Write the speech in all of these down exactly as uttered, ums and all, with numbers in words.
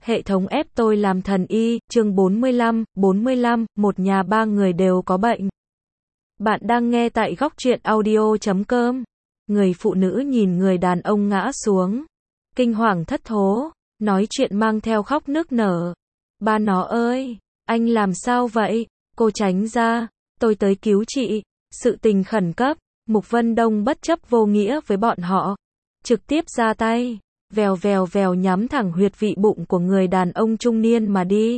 Hệ thống ép tôi làm thần y, chương bốn mươi lăm, bốn mươi lăm, một nhà ba người đều có bệnh. Bạn đang nghe tại góc truyện audio chấm com. Người phụ nữ nhìn người đàn ông ngã xuống, kinh hoàng thất thố, nói chuyện mang theo khóc nức nở. Ba nó ơi, anh làm sao vậy? Cô tránh ra, tôi tới cứu chị. Sự tình khẩn cấp, Mục Vân Đông bất chấp vô nghĩa với bọn họ, trực tiếp ra tay, vèo vèo vèo nhắm thẳng huyệt vị bụng của người đàn ông trung niên mà đi.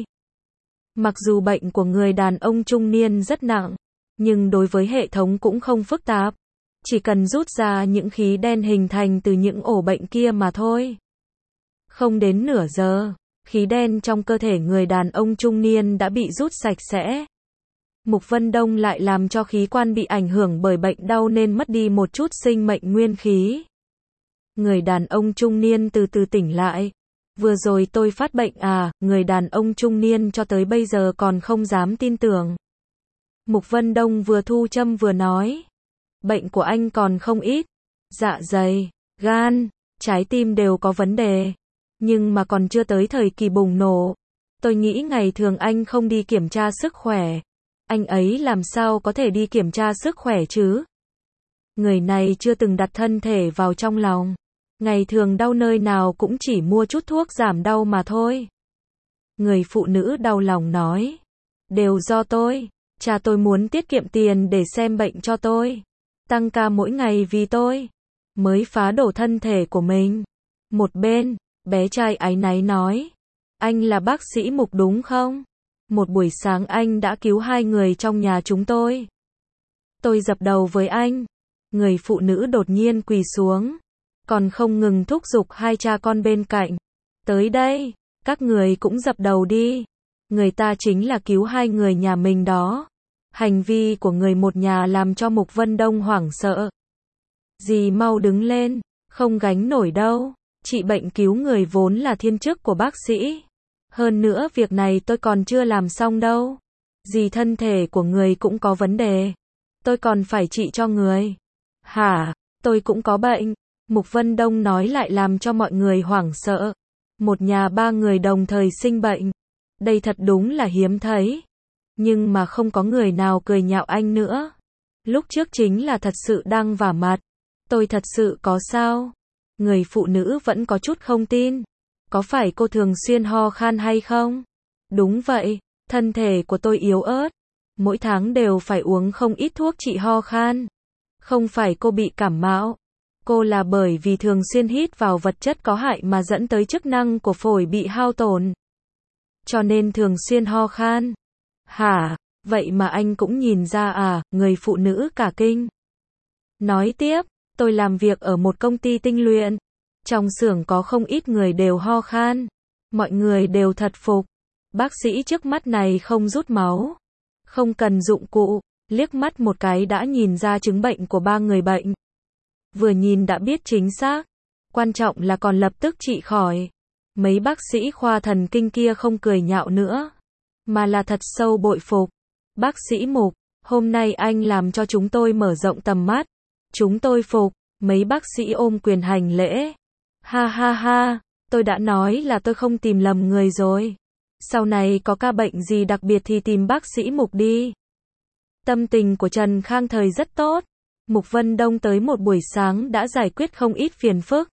Mặc dù bệnh của người đàn ông trung niên rất nặng, nhưng đối với hệ thống cũng không phức tạp. Chỉ cần rút ra những khí đen hình thành từ những ổ bệnh kia mà thôi. Không đến nửa giờ, khí đen trong cơ thể người đàn ông trung niên đã bị rút sạch sẽ. Mục Vân Đông lại làm cho khí quan bị ảnh hưởng bởi bệnh đau nên mất đi một chút sinh mệnh nguyên khí. Người đàn ông trung niên từ từ tỉnh lại. Vừa rồi tôi phát bệnh à? Người đàn ông trung niên cho tới bây giờ còn không dám tin tưởng. Mục Vân Đông vừa thu châm vừa nói. Bệnh của anh còn không ít. Dạ dày, gan, trái tim đều có vấn đề. Nhưng mà còn chưa tới thời kỳ bùng nổ. Tôi nghĩ ngày thường anh không đi kiểm tra sức khỏe. Anh ấy làm sao có thể đi kiểm tra sức khỏe chứ? Người này chưa từng đặt thân thể vào trong lòng. Ngày thường đau nơi nào cũng chỉ mua chút thuốc giảm đau mà thôi. Người phụ nữ đau lòng nói. Đều do tôi. Cha tôi muốn tiết kiệm tiền để xem bệnh cho tôi. Tăng ca mỗi ngày vì tôi. Mới phá đổ thân thể của mình. Một bên, bé trai áy náy nói. Anh là bác sĩ Mục đúng không? Một buổi sáng anh đã cứu hai người trong nhà chúng tôi. Tôi dập đầu với anh. Người phụ nữ đột nhiên quỳ xuống. Còn không ngừng thúc giục hai cha con bên cạnh. Tới đây, các người cũng dập đầu đi. Người ta chính là cứu hai người nhà mình đó. Hành vi của người một nhà làm cho Mục Vân Đông hoảng sợ. Dì mau đứng lên, không gánh nổi đâu. Trị bệnh cứu người vốn là thiên chức của bác sĩ. Hơn nữa việc này tôi còn chưa làm xong đâu. Dì thân thể của người cũng có vấn đề. Tôi còn phải trị cho người. Hả, tôi cũng có bệnh. Mục Vân Đông nói lại làm cho mọi người hoảng sợ. Một nhà ba người đồng thời sinh bệnh. Đây thật đúng là hiếm thấy. Nhưng mà không có người nào cười nhạo anh nữa. Lúc trước chính là thật sự đang vả mặt. Tôi thật sự có sao? Người phụ nữ vẫn có chút không tin. Có phải cô thường xuyên ho khan hay không? Đúng vậy, thân thể của tôi yếu ớt. Mỗi tháng đều phải uống không ít thuốc trị ho khan. Không phải cô bị cảm mạo. Cô là bởi vì thường xuyên hít vào vật chất có hại mà dẫn tới chức năng của phổi bị hao tổn. Cho nên thường xuyên ho khan. Hả, vậy mà anh cũng nhìn ra à? Người phụ nữ cả kinh. Nói tiếp, tôi làm việc ở một công ty tinh luyện. Trong xưởng có không ít người đều ho khan. Mọi người đều thật phục. Bác sĩ trước mắt này không rút máu. Không cần dụng cụ. Liếc mắt một cái đã nhìn ra chứng bệnh của ba người bệnh. Vừa nhìn đã biết chính xác. Quan trọng là còn lập tức trị khỏi. Mấy bác sĩ khoa thần kinh kia không cười nhạo nữa. Mà là thật sâu bội phục. Bác sĩ Mục, hôm nay anh làm cho chúng tôi mở rộng tầm mắt. Chúng tôi phục. Mấy bác sĩ ôm quyền hành lễ. Ha ha ha, tôi đã nói là tôi không tìm lầm người rồi. Sau này có ca bệnh gì đặc biệt thì tìm bác sĩ Mục đi. Tâm tình của Trần Khang Thời rất tốt. Mục Vân Đông tới một buổi sáng đã giải quyết không ít phiền phức.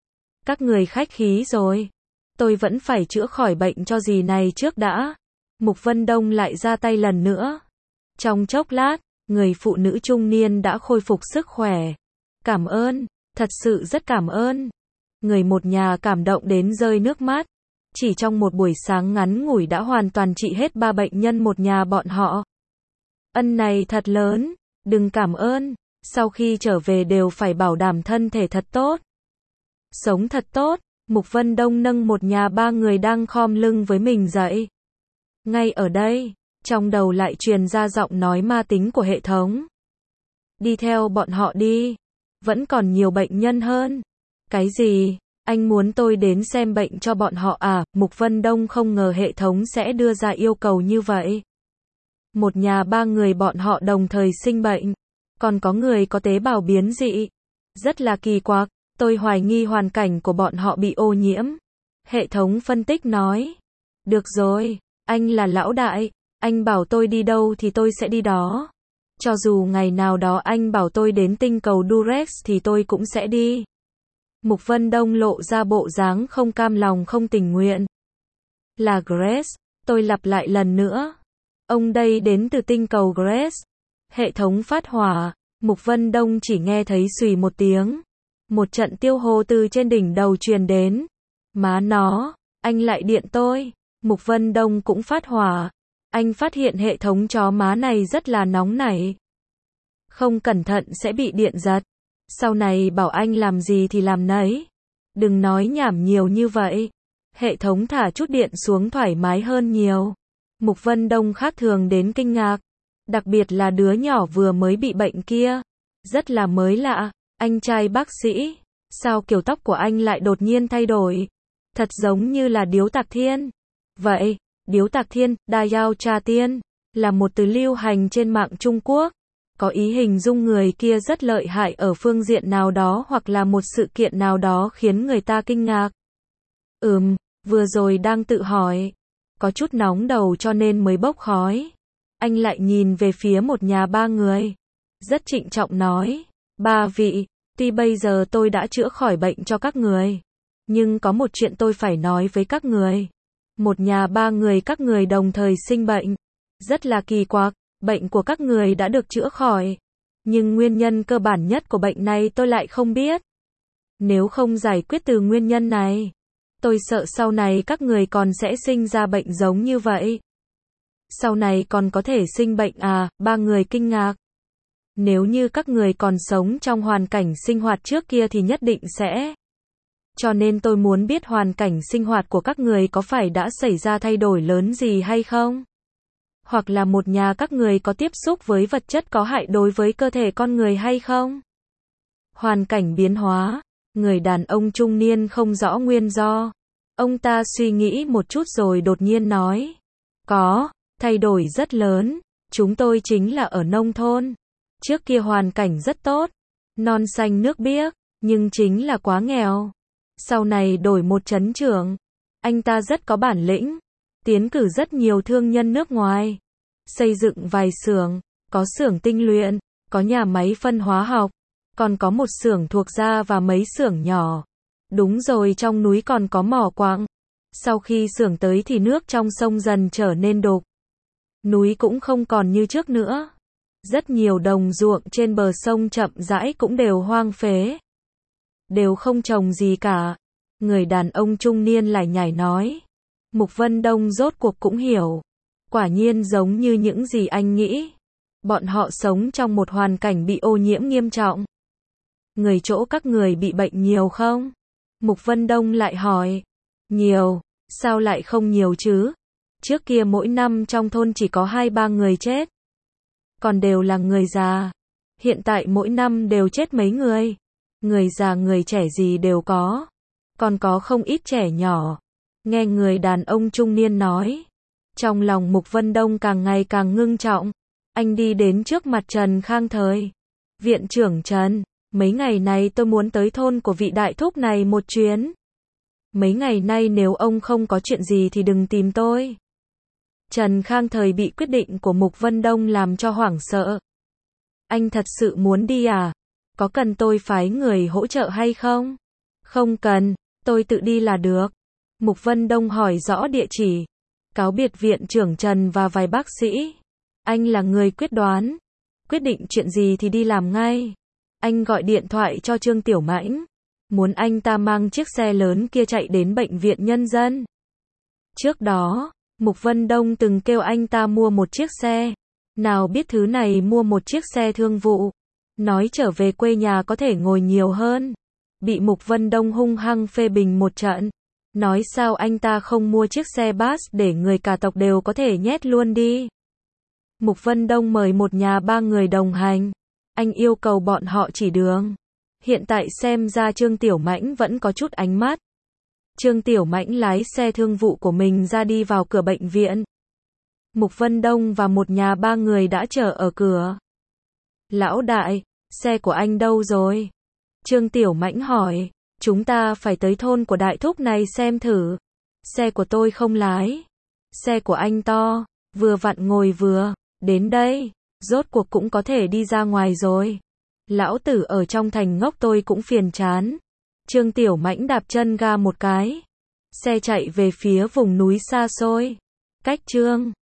Các người khách khí rồi. Tôi vẫn phải chữa khỏi bệnh cho dì này trước đã. Mục Vân Đông lại ra tay lần nữa. Trong chốc lát, người phụ nữ trung niên đã khôi phục sức khỏe. Cảm ơn, thật sự rất cảm ơn. Người một nhà cảm động đến rơi nước mắt. Chỉ trong một buổi sáng ngắn ngủi đã hoàn toàn trị hết ba bệnh nhân một nhà bọn họ. Ân này thật lớn, đừng cảm ơn. Sau khi trở về đều phải bảo đảm thân thể thật tốt. Sống thật tốt. Mục Vân Đông nâng một nhà ba người đang khom lưng với mình dậy. Ngay ở đây, trong đầu lại truyền ra giọng nói ma tính của hệ thống. Đi theo bọn họ đi. Vẫn còn nhiều bệnh nhân hơn. Cái gì? Anh muốn tôi đến xem bệnh cho bọn họ à? Mục Vân Đông không ngờ hệ thống sẽ đưa ra yêu cầu như vậy. Một nhà ba người bọn họ đồng thời sinh bệnh. Còn có người có tế bào biến dị. Rất là kỳ quặc. Tôi hoài nghi hoàn cảnh của bọn họ bị ô nhiễm. Hệ thống phân tích nói. Được rồi, anh là lão đại, anh bảo tôi đi đâu thì tôi sẽ đi đó. Cho dù ngày nào đó anh bảo tôi đến tinh cầu Durex thì tôi cũng sẽ đi. Mục Vân Đông lộ ra bộ dáng không cam lòng không tình nguyện. Là Grace, tôi lặp lại lần nữa. Ông đây đến từ tinh cầu Grace. Hệ thống phát hỏa, Mục Vân Đông chỉ nghe thấy xùy một tiếng. Một trận tiêu hô từ trên đỉnh đầu truyền đến. Má nó, anh lại điện tôi. Mục Vân Đông cũng phát hỏa. Anh phát hiện hệ thống chó má này rất là nóng nảy. Không cẩn thận sẽ bị điện giật. Sau này bảo anh làm gì thì làm nấy. Đừng nói nhảm nhiều như vậy. Hệ thống thả chút điện xuống thoải mái hơn nhiều. Mục Vân Đông khác thường đến kinh ngạc. Đặc biệt là đứa nhỏ vừa mới bị bệnh kia. Rất là mới lạ. Anh trai bác sĩ. Sao kiểu tóc của anh lại đột nhiên thay đổi? Thật giống như là Điếu Tạc Thiên. Vậy, Điếu Tạc Thiên, Đa Yao Trà Tiên, là một từ lưu hành trên mạng Trung Quốc. Có ý hình dung người kia rất lợi hại ở phương diện nào đó hoặc là một sự kiện nào đó khiến người ta kinh ngạc. Ừm, vừa rồi đang tự hỏi. Có chút nóng đầu cho nên mới bốc khói. Anh lại nhìn về phía một nhà ba người. Rất trịnh trọng nói. Ba vị, tuy bây giờ tôi đã chữa khỏi bệnh cho các người. Nhưng có một chuyện tôi phải nói với các người. Một nhà ba người các người đồng thời sinh bệnh. Rất là kỳ quặc, bệnh của các người đã được chữa khỏi. Nhưng nguyên nhân cơ bản nhất của bệnh này tôi lại không biết. Nếu không giải quyết từ nguyên nhân này, tôi sợ sau này các người còn sẽ sinh ra bệnh giống như vậy. Sau này còn có thể sinh bệnh à, ba người kinh ngạc. Nếu như các người còn sống trong hoàn cảnh sinh hoạt trước kia thì nhất định sẽ. Cho nên tôi muốn biết hoàn cảnh sinh hoạt của các người có phải đã xảy ra thay đổi lớn gì hay không? Hoặc là một nhà các người có tiếp xúc với vật chất có hại đối với cơ thể con người hay không? Hoàn cảnh biến hóa. Người đàn ông trung niên không rõ nguyên do. Ông ta suy nghĩ một chút rồi đột nhiên nói. Có, thay đổi rất lớn. Chúng tôi chính là ở nông thôn. Trước kia hoàn cảnh rất tốt. Non xanh nước biếc. Nhưng chính là quá nghèo. Sau này đổi một trấn trưởng. Anh ta rất có bản lĩnh. Tiến cử rất nhiều thương nhân nước ngoài. Xây dựng vài xưởng. Có xưởng tinh luyện. Có nhà máy phân hóa học. Còn có một xưởng thuộc da và mấy xưởng nhỏ. Đúng rồi, trong núi còn có mỏ quặng. Sau khi xưởng tới thì nước trong sông dần trở nên đục. Núi cũng không còn như trước nữa. Rất nhiều đồng ruộng trên bờ sông chậm rãi cũng đều hoang phế. Đều không trồng gì cả. Người đàn ông trung niên lại nhảy nói. Mục Vân Đông rốt cuộc cũng hiểu. Quả nhiên giống như những gì anh nghĩ. Bọn họ sống trong một hoàn cảnh bị ô nhiễm nghiêm trọng. Người chỗ các người bị bệnh nhiều không? Mục Vân Đông lại hỏi. Nhiều, sao lại không nhiều chứ? Trước kia mỗi năm trong thôn chỉ có hai ba người chết. Còn đều là người già. Hiện tại mỗi năm đều chết mấy người. Người già người trẻ gì đều có. Còn có không ít trẻ nhỏ. Nghe người đàn ông trung niên nói. Trong lòng Mục Vân Đông càng ngày càng ngưng trọng. Anh đi đến trước mặt Trần Khang Thời. Viện trưởng Trần, mấy ngày này tôi muốn tới thôn của vị đại thúc này một chuyến. Mấy ngày nay nếu ông không có chuyện gì thì đừng tìm tôi. Trần Khang Thời bị quyết định của Mục Vân Đông làm cho hoảng sợ. Anh thật sự muốn đi à? Có cần tôi phái người hỗ trợ hay không? Không cần, tôi tự đi là được. Mục Vân Đông hỏi rõ địa chỉ. Cáo biệt viện trưởng Trần và vài bác sĩ. Anh là người quyết đoán. Quyết định chuyện gì thì đi làm ngay. Anh gọi điện thoại cho Trương Tiểu Mãnh. Muốn anh ta mang chiếc xe lớn kia chạy đến bệnh viện nhân dân. Trước đó, Mục Vân Đông từng kêu anh ta mua một chiếc xe. Nào biết thứ này mua một chiếc xe thương vụ. Nói trở về quê nhà có thể ngồi nhiều hơn. Bị Mục Vân Đông hung hăng phê bình một trận. Nói sao anh ta không mua chiếc xe bus để người cả tộc đều có thể nhét luôn đi. Mục Vân Đông mời một nhà ba người đồng hành. Anh yêu cầu bọn họ chỉ đường. Hiện tại xem ra Trương Tiểu Mãnh vẫn có chút ánh mắt. Trương Tiểu Mãnh lái xe thương vụ của mình ra đi vào cửa bệnh viện. Mục Vân Đông và một nhà ba người đã chờ ở cửa. Lão đại, xe của anh đâu rồi? Trương Tiểu Mãnh hỏi. Chúng ta phải tới thôn của đại thúc này xem thử. Xe của tôi không lái. Xe của anh to, vừa vặn ngồi vừa. Đến đây, rốt cuộc cũng có thể đi ra ngoài rồi. Lão tử ở trong thành ngốc tôi cũng phiền chán. Trương Tiểu Mãnh đạp chân ga một cái. Xe chạy về phía vùng núi xa xôi. Cách Trương